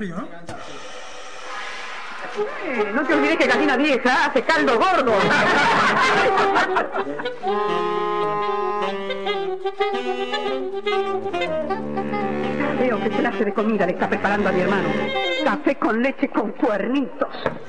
frío, ¿no? No te olvides que gallina vieja hace caldo gordo. Veo qué clase de comida le está preparando a mi hermano. Café con leche con cuernitos.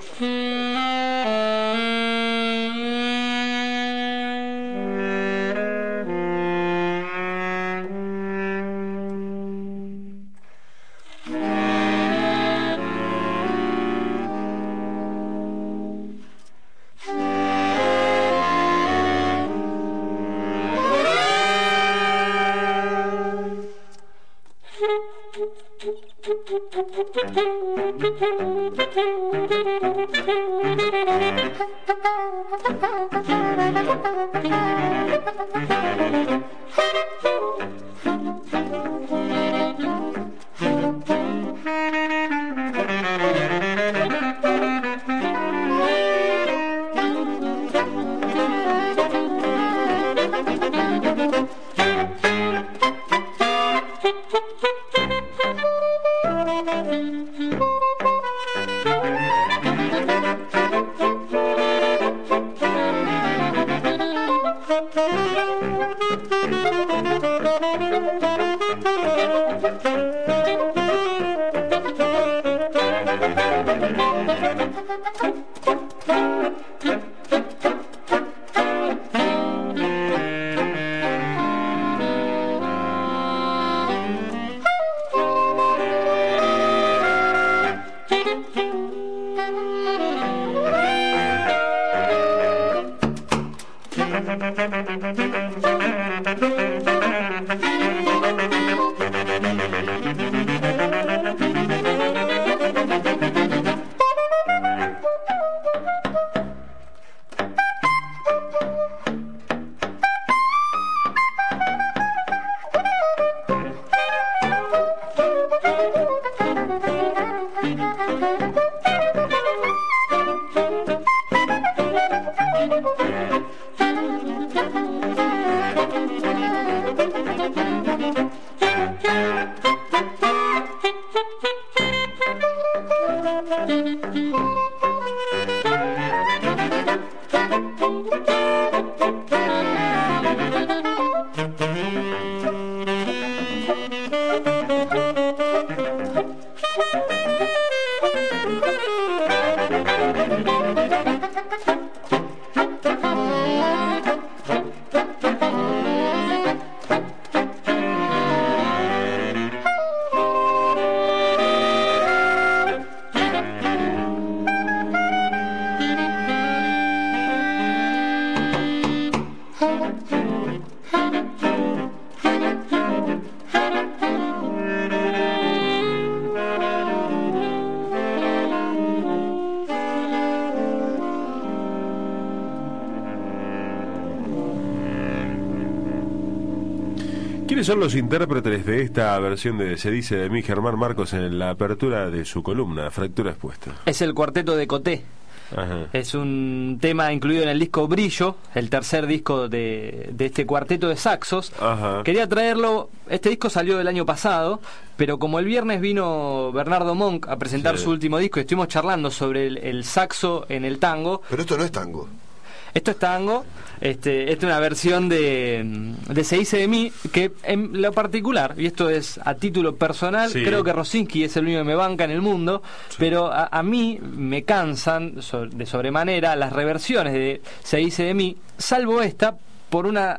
¿Quiénes son los intérpretes de esta versión de Se dice de mí, Germán Marcos, en la apertura de su columna, Fractura Expuesta? Es el cuarteto de Coté. Ajá. Es un tema incluido en el disco Brillo, el tercer disco de este cuarteto de saxos. Ajá. Quería traerlo, este disco salió el año pasado, pero como el viernes vino Bernardo Monk a presentar su último disco y estuvimos charlando sobre el saxo en el tango. Pero esto no es tango. Esto es tango, esta es una versión de Se dice de mí, que en lo particular, y esto es a título personal, creo que Rosinski es el único que me banca en el mundo, pero a mí me cansan de sobremanera las reversiones de Se dice de mí, salvo esta por una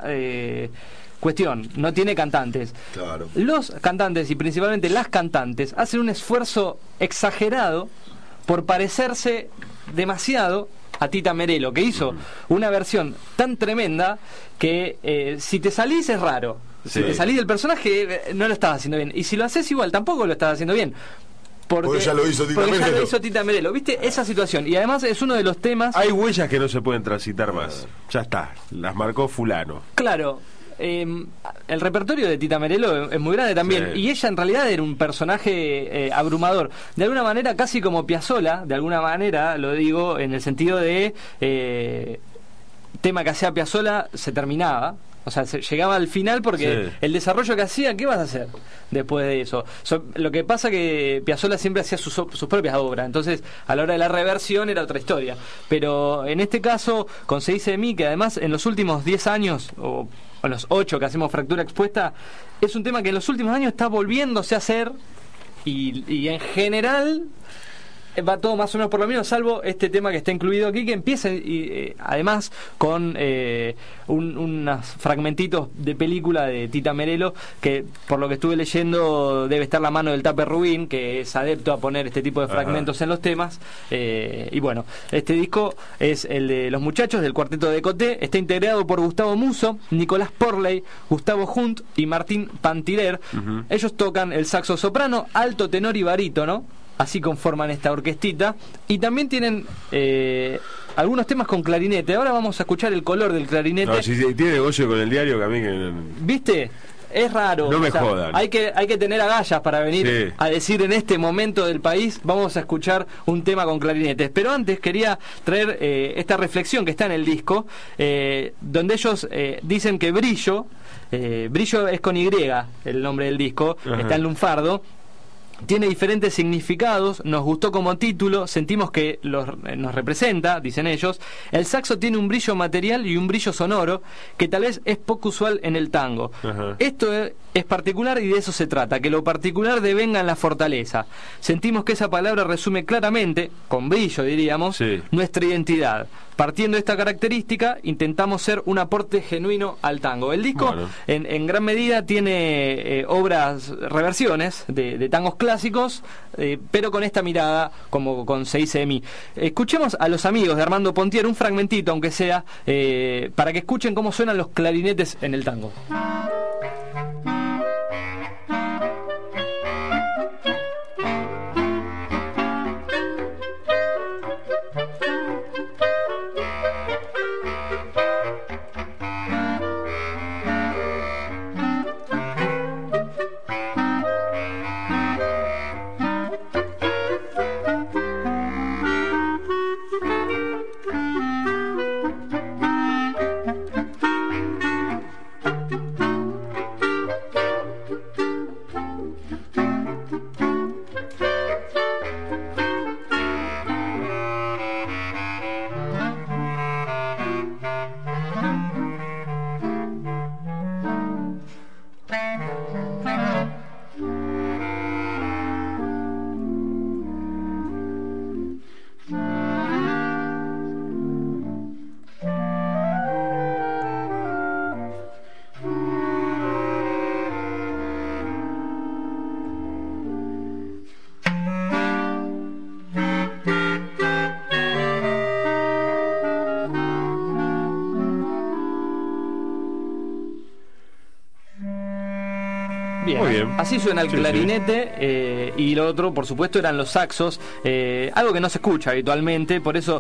cuestión, no tiene cantantes. Claro. Los cantantes y principalmente las cantantes hacen un esfuerzo exagerado por parecerse demasiado a Tita Merello, que hizo una versión tan tremenda que si te salís es raro. Si te salís del personaje no lo estás haciendo bien. Y si lo haces igual, tampoco lo estás haciendo bien. Porque ya lo hizo Tita Merello. ¿Viste? Esa situación. Y además es uno de los temas... Hay huellas que no se pueden transitar más. Ya está. Las marcó fulano. Claro. El repertorio de Tita Merello es muy grande también, y ella en realidad era un personaje abrumador, de alguna manera casi como Piazzolla, de alguna manera lo digo en el sentido de tema que hacía Piazzolla se terminaba O sea, llegaba al final porque el desarrollo que hacía, ¿qué vas a hacer después de eso? Lo que pasa que Piazzolla siempre hacía sus propias obras, entonces a la hora de la reversión era otra historia. Pero en este caso, con Se dice de mí, que además en los últimos 10 años, o los 8 que hacemos Fractura Expuesta, es un tema que en los últimos años está volviéndose a hacer y en general va todo más o menos por lo mismo, salvo este tema que está incluido aquí, que empieza además con unos fragmentitos de película de Tita Merelo, que por lo que estuve leyendo debe estar la mano del Tape Rubín, que es adepto a poner este tipo de fragmentos en los temas. Y bueno, este disco es el de Los Muchachos, del cuarteto de Coté. Está integrado por Gustavo Musso, Nicolás Porley, Gustavo Hunt y Martín Pantirer. Ellos tocan el saxo soprano, alto, tenor y barítono. Así conforman esta orquestita. Y también tienen algunos temas con clarinete. Ahora vamos a escuchar el color del clarinete. No, si tiene negocio con el diario, que a mí ¿viste? Es raro. No me jodan. Hay que tener agallas para venir a decir en este momento del país, vamos a escuchar un tema con clarinetes. Pero antes quería traer esta reflexión que está en el disco, donde ellos dicen que Brillo es con Y, el nombre del disco, está en lunfardo. Tiene diferentes significados, nos gustó como título, sentimos que nos representa, dicen ellos. El saxo tiene un brillo material y un brillo sonoro que tal vez es poco usual en el tango. Esto es particular y de eso se trata, que lo particular devenga en la fortaleza. Sentimos que esa palabra resume claramente, con brillo diríamos, nuestra identidad. Partiendo de esta característica, intentamos ser un aporte genuino al tango. El disco, en gran medida, tiene obras, reversiones de tangos clásicos, pero con esta mirada, como con Se dice de mí. Escuchemos a Los Amigos de Armando Pontier, un fragmentito, aunque sea, para que escuchen cómo suenan los clarinetes en el tango. Bien. Así suena el clarinete. Y lo otro, por supuesto, eran los saxos, algo que no se escucha habitualmente. Por eso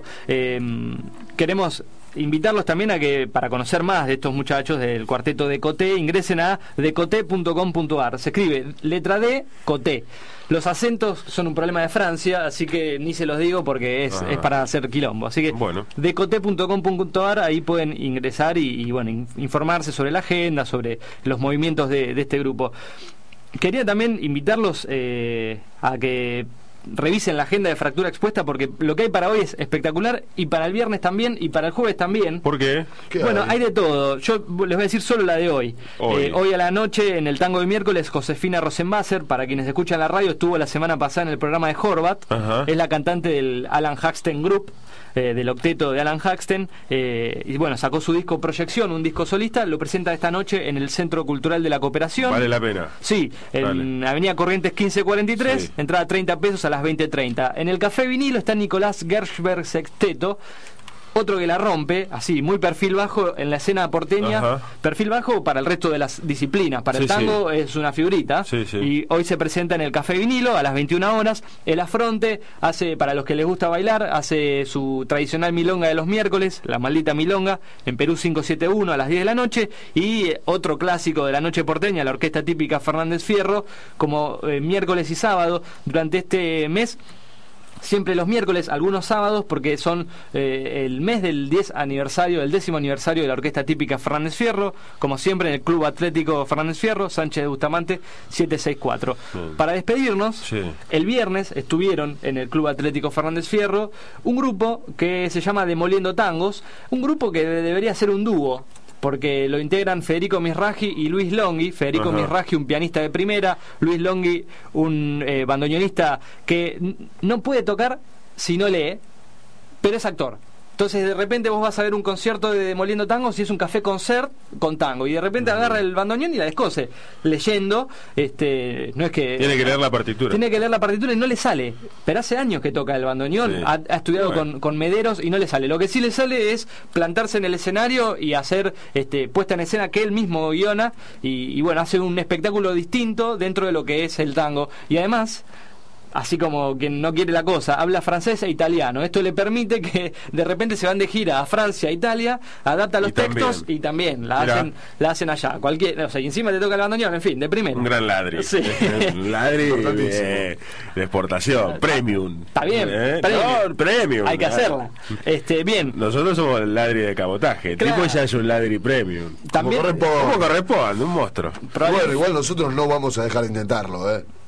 queremos invitarlos también a que, para conocer más de estos muchachos del cuarteto de Coté, ingresen a decoté.com.ar. Se escribe letra D, Coté. Los acentos son un problema de Francia, así que ni se los digo porque es para hacer quilombo. Así que decoté.com.ar, ahí pueden ingresar y bueno, informarse sobre la agenda, sobre los movimientos de este grupo. Quería también invitarlos a que revisen la agenda de Fractura Expuesta, porque lo que hay para hoy es espectacular, y para el viernes también, y para el jueves también. ¿Por qué? Bueno, hay de todo. Yo les voy a decir solo la de hoy. Hoy a la noche, en el tango de miércoles, Josefina Rosenbasser, para quienes escuchan la radio, estuvo la semana pasada en el programa de Horvat. Es la cantante del Alan Haxten Group, del octeto de Alan Haxten, y bueno, sacó su disco Proyección, un disco solista, lo presenta esta noche en el Centro Cultural de la Cooperación. Vale la pena. Sí, en Avenida Corrientes 1543, entrada 30 pesos a las 20:30. En el Café Vinilo está Nicolás Gershberg Sexteto, otro que la rompe, así, muy perfil bajo en la escena porteña. Perfil bajo para el resto de las disciplinas. Para el tango es una figurita. Y hoy se presenta en el Café Vinilo a las 21 horas. El Afronte hace, para los que les gusta bailar, hace su tradicional milonga de los miércoles, la maldita milonga, en Perú 571 a las 10 de la noche. Y otro clásico de la noche porteña, la orquesta típica Fernández Fierro, como miércoles y sábado durante este mes. siempre los miércoles, algunos sábados, porque son el mes del 10º aniversario de la orquesta típica Fernández Fierro, como siempre en el Club Atlético Fernández Fierro, Sánchez de Bustamante 764. Para despedirnos, el viernes estuvieron en el Club Atlético Fernández Fierro un grupo que se llama Demoliendo Tangos, un grupo que debería ser un dúo, porque lo integran Federico Misragi y Luis Longhi. Federico Misragi, un pianista de primera, Luis Longhi, un bandoneonista que no puede tocar si no lee, pero es actor. Entonces de repente vos vas a ver un concierto de Demoliendo Tangos y es un café concert con tango, y de repente agarra el bandoneón y la descose leyendo. No es que tiene que leer la partitura y no le sale, pero hace años que toca el bandoneón. Ha estudiado con Mederos y no le sale. Lo que sí le sale es plantarse en el escenario y hacer puesta en escena que él mismo guiona, y bueno, hace un espectáculo distinto dentro de lo que es el tango, y además, así como quien no quiere la cosa, habla francés e italiano. Esto le permite que de repente se van de gira a Francia, Italia, adapta los textos y también la hacen allá. Y encima te toca el bandoneón, en fin, de primero. Un gran ladri. Sí. Un ladri de exportación, premium. Está bien, premium. Hay que hacerla. Bien. Nosotros somos el ladri de cabotaje. Claro. El tipo ya es un ladri premium. También, ¿Cómo corresponde? Un monstruo. Bueno, igual nosotros no vamos a dejar de intentarlo,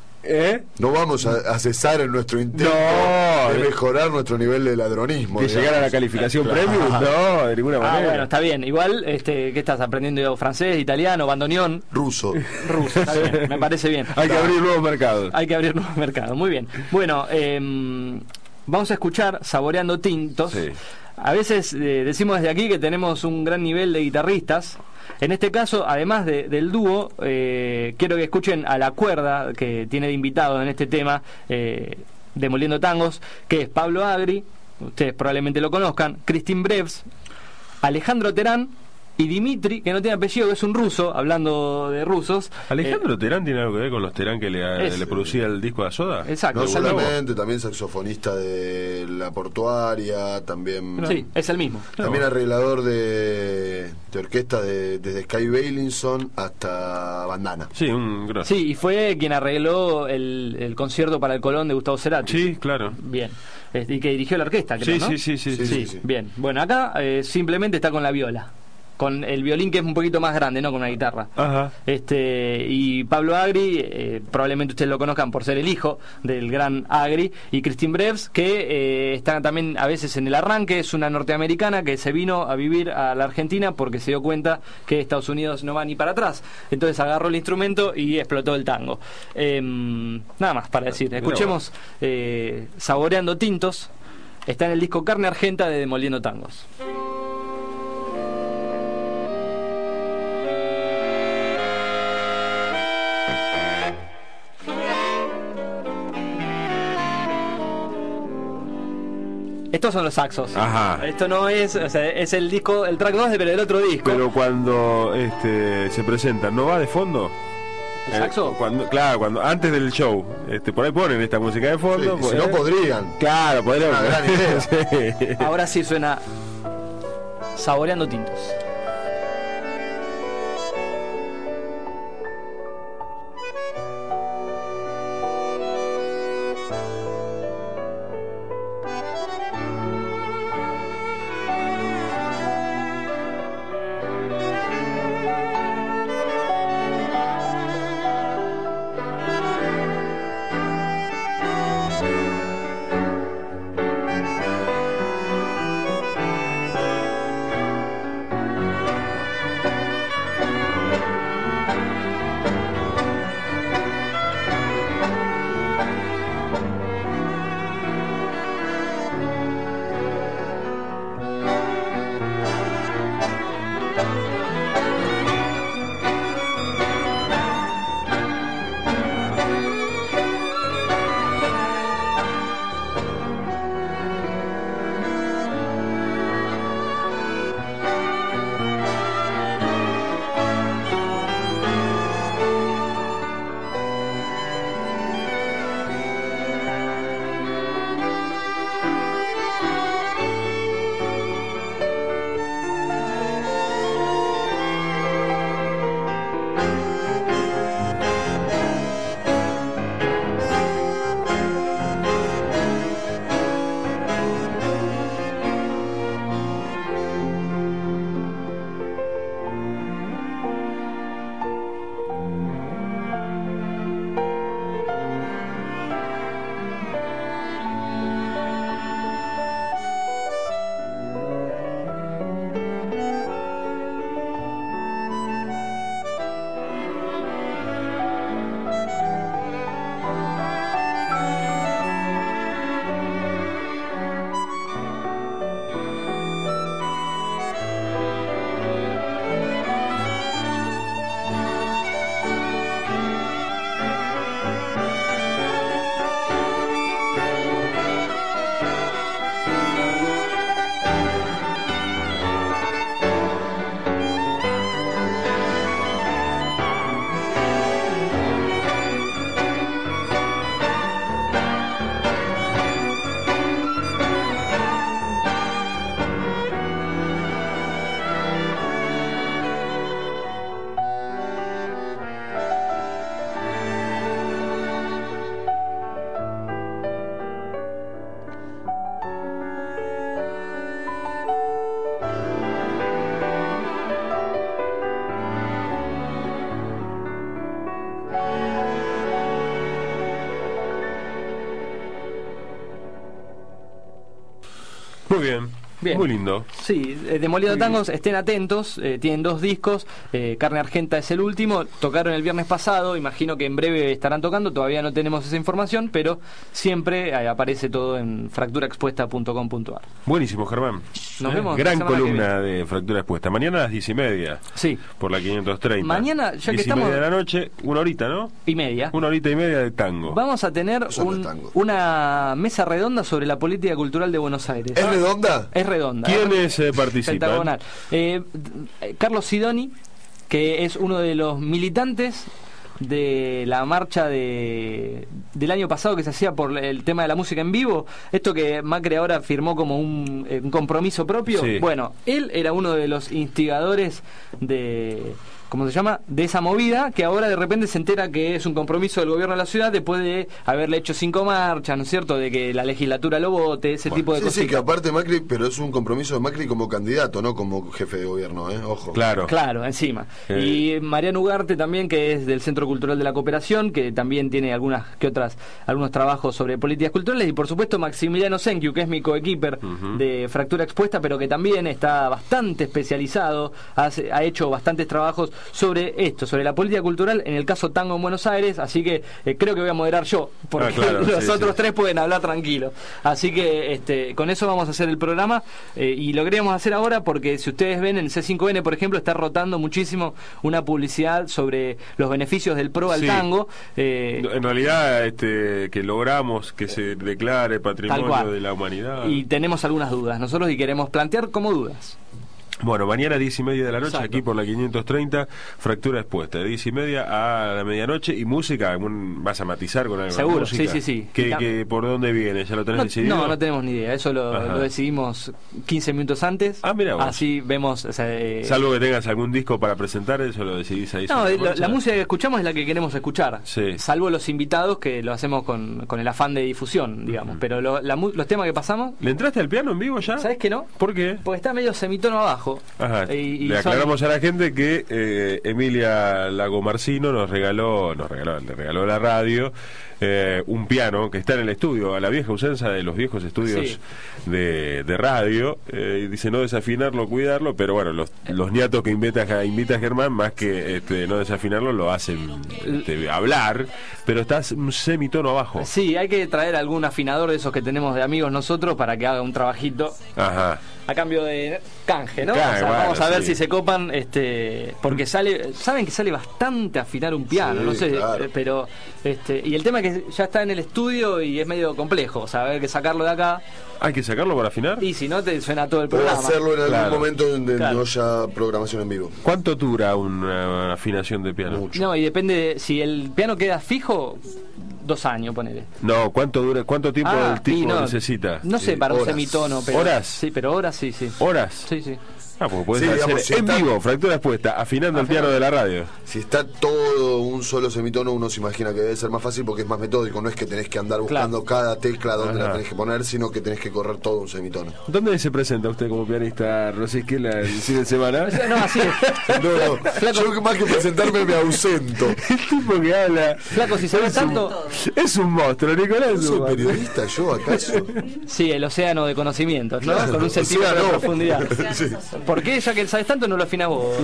No vamos a cesar en nuestro intento de mejorar nuestro nivel de ladronismo. Que llegar a la calificación premium, no, de ninguna manera. Bueno, está bien. Igual, ¿qué estás aprendiendo? ¿Francés, italiano, bandoneón? Ruso, está bien, me parece bien. Hay que abrir nuevos mercados. Muy bien. Bueno, vamos a escuchar Saboreando Tintos. Sí. A veces decimos desde aquí que tenemos un gran nivel de guitarristas. En este caso, además del dúo, quiero que escuchen a la cuerda que tiene de invitado en este tema, Demoliendo Tangos, que es Pablo Agri, ustedes probablemente lo conozcan, Cristín Breves, Alejandro Terán y Dimitri, que no tiene apellido, que es un ruso, hablando de rusos. ¿Alejandro Terán tiene algo que ver con los Terán que le producía el disco de Soda? Exacto. No solamente, también saxofonista de La Portuaria, también... Sí, es el mismo. También arreglador de orquesta desde Sky Bailinson hasta Bandana. Sí, un grosso. Sí, y fue quien arregló el concierto para el Colón de Gustavo Cerati. Sí, claro. Bien. Y que dirigió la orquesta, creo, ¿no? Sí. Bien. Bueno, acá simplemente está con la viola, con el violín, que es un poquito más grande, no con una guitarra. Ajá. Y Pablo Agri, probablemente ustedes lo conozcan por ser el hijo del gran Agri, y Cristín Breves, que está también a veces en el arranque. Es una norteamericana que se vino a vivir a la Argentina porque se dio cuenta que Estados Unidos no va ni para atrás, entonces agarró el instrumento y explotó el tango. Nada más para decir. Escuchemos Saboreando Tintos. Está en el disco Carne Argenta de Demoliendo Tangos. Estos son los saxos. Ajá. Esto no es, o sea, es el disco, el track 2, pero del otro disco. Pero cuando se presentan, ¿no va de fondo? ¿El saxo? Cuando antes del show, por ahí ponen esta música de fondo. Si no podrían. Claro, podrían. Una gran idea. Sí. Ahora sí suena Saboreando Tintos. Muy bien. Bien. Muy lindo. Sí, Demoliendo Tangos, estén atentos, tienen 2 discos, Carne Argenta es el último, tocaron el viernes pasado, imagino que en breve estarán tocando, todavía no tenemos esa información, pero siempre aparece todo en fracturaexpuesta.com.ar. Buenísimo, Germán. Nos vemos. Gran columna de Fractura Expuesta. Mañana a las 10:30. Sí. Por la 530. Mañana, ya que 10:30 estamos... de la noche, 1 horita, ¿no? Y media. 1 horita y media de tango. Vamos a tener una mesa redonda sobre la política cultural de Buenos Aires. ¿Es redonda? Es redonda. ¿Quiénes participan? Pentagonal. Carlos Sidoni, que es uno de los militantes de la marcha del año pasado que se hacía por el tema de la música en vivo, esto que Macri ahora firmó como un compromiso propio. Sí. Bueno, él era uno de los instigadores de... ¿cómo se llama? De esa movida, que ahora de repente se entera que es un compromiso del gobierno de la ciudad después de haberle hecho 5 marchas, ¿no es cierto? De que la legislatura lo vote, ese tipo de cosas. Sí, que aparte Macri, pero es un compromiso de Macri como candidato, no como jefe de gobierno, ojo. Claro. Claro, encima. Y Mariano Ugarte también, que es del Centro Cultural de la Cooperación, que también tiene algunos trabajos sobre políticas culturales, y por supuesto Maximiliano Senkiu, que es mi coequiper de Fractura Expuesta, pero que también está bastante especializado, ha hecho bastantes trabajos sobre esto, sobre la política cultural, en el caso Tango en Buenos Aires, así que creo que voy a moderar yo, porque los otros 3 pueden hablar tranquilos. Así que con eso vamos a hacer el programa, y lo queríamos hacer ahora porque si ustedes ven en C5N, por ejemplo, está rotando muchísimo una publicidad sobre los beneficios del PRO al tango. En realidad, que logramos que se declare patrimonio de la humanidad. Y tenemos algunas dudas nosotros y queremos plantear como dudas. Bueno, mañana 10:30 de la noche, Exacto. Aquí por la 530, Fractura Expuesta, de 10:30 a la medianoche. Y música, ¿vas a matizar con algo? Seguro, música? sí. ¿Por dónde viene? ¿Ya lo tenés decidido? No tenemos ni idea, eso lo decidimos 15 minutos antes. Mira vos. Así vemos... Salvo que tengas algún disco para presentar, eso lo decidís ahí. No, la música que escuchamos es la que queremos escuchar, salvo los invitados, que lo hacemos con el afán de difusión, digamos. Pero los temas que pasamos... ¿Le entraste al piano en vivo ya? ¿Sabés que no? ¿Por qué? Porque está medio semitono abajo. Ajá. Le aclaramos a la gente que Emilia Lagomarcino le regaló a la radio un piano que está en el estudio, a la vieja usanza de los viejos estudios de radio. Dice no desafinarlo, cuidarlo, pero bueno, los niatos que invita a Germán, más que no desafinarlo, lo hacen hablar, pero está un semitono abajo. Sí, hay que traer algún afinador de esos que tenemos de amigos nosotros para que haga un trabajito. Ajá. A cambio de canje, ¿no? Vamos a ver si se copan, porque saben que sale bastante afinar un piano, no sé, claro. Pero y el tema es que ya está en el estudio y es medio complejo, o sea, hay que sacarlo de acá. ¿Hay que sacarlo para afinar? Y si no, te suena todo el programa. Puedo hacerlo en algún momento donde no haya programación en vivo. ¿Cuánto dura una afinación de piano? Mucho. No, y depende, si el piano queda fijo, 2 años, ponele. No, ¿cuánto tiempo el tipo necesita? No sé, para horas. Un semitono. Pero, ¿horas? Sí, pero horas sí. ¿Horas? Sí. Porque puedes hacer en vivo, Fractura Expuesta, afinando el piano de la radio. Si está todo un solo semitono, uno se imagina que debe ser más fácil porque es más metódico. No es que tenés que andar buscando cada tecla donde la tenés que poner, sino que tenés que correr todo un semitono. ¿Dónde se presenta usted como pianista, Rosy Esquela, el fin de semana? No, así es. No, yo más que presentarme me ausento. El tipo que habla. Flaco, si se ve tanto. Es un monstruo, Nicolás. ¿Soy periodista yo, acaso? Sí, el océano de conocimientos, ¿no? Claro, con un centímetro de profundidad. Sí. ¿Por qué? Ya que sabes tanto, no lo afinas vos.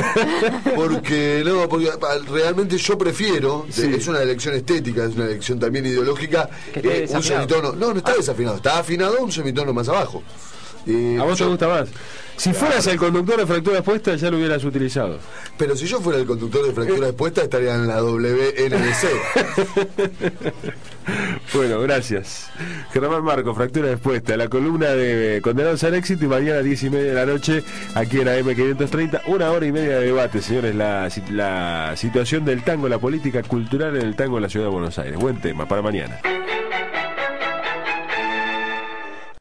Porque realmente yo prefiero, es una elección estética, es una elección también ideológica, un semitono. No está desafinado, está afinado un semitono más abajo. ¿A vos te gusta más? Si fueras el conductor de Fractura Expuesta, ya lo hubieras utilizado. Pero si yo fuera el conductor de Fractura Expuesta, estaría en la WNBC. Bueno, gracias. Germán Marcos, Fractura Expuesta, la columna de Condenados al Éxito, y mañana a 10:30 de la noche, aquí en AM530, 1 hora y media de debate, señores, la situación del tango, la política cultural en el tango en la ciudad de Buenos Aires. Buen tema para mañana.